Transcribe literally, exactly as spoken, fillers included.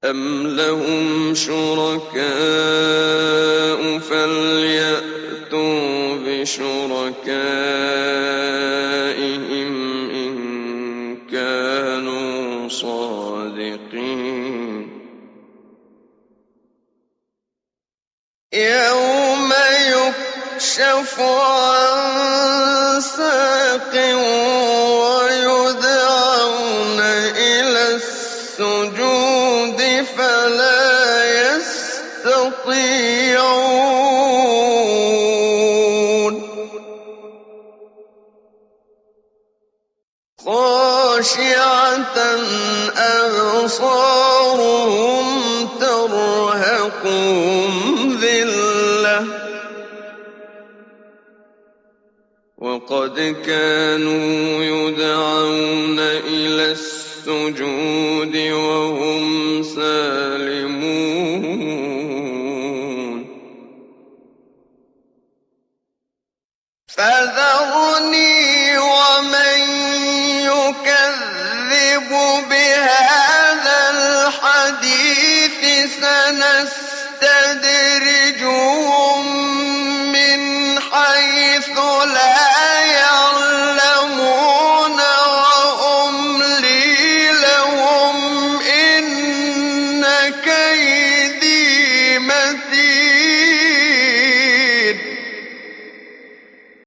أَمْ لَهُمْ شُرَكَاءُ فَلْيَأْتُوا بِشُرَكَائِهِمْ إِن كَانُوا صَادِقِينَ يَوْمَ يُكْشَفُ عَن سَاقٍ وَيُدْعَوْنَ إِلَى السُّجُودِ فَلَا يَسْتَطِيعُونَ خَاشِعَةً أَبْصَارُهُمْ تَرْهَقُهُمْ ذِلَّةٌ وَقَدْ كَانُوا يُدْعَوْنَ إِلَى السُّجُودِ وَهُمْ سَالِمُونَ فَذَرْنِي وَمَن يُكَذِّبُ بِهَٰذَا الْحَدِيثِ سَنَسْتَدْرِجُهُم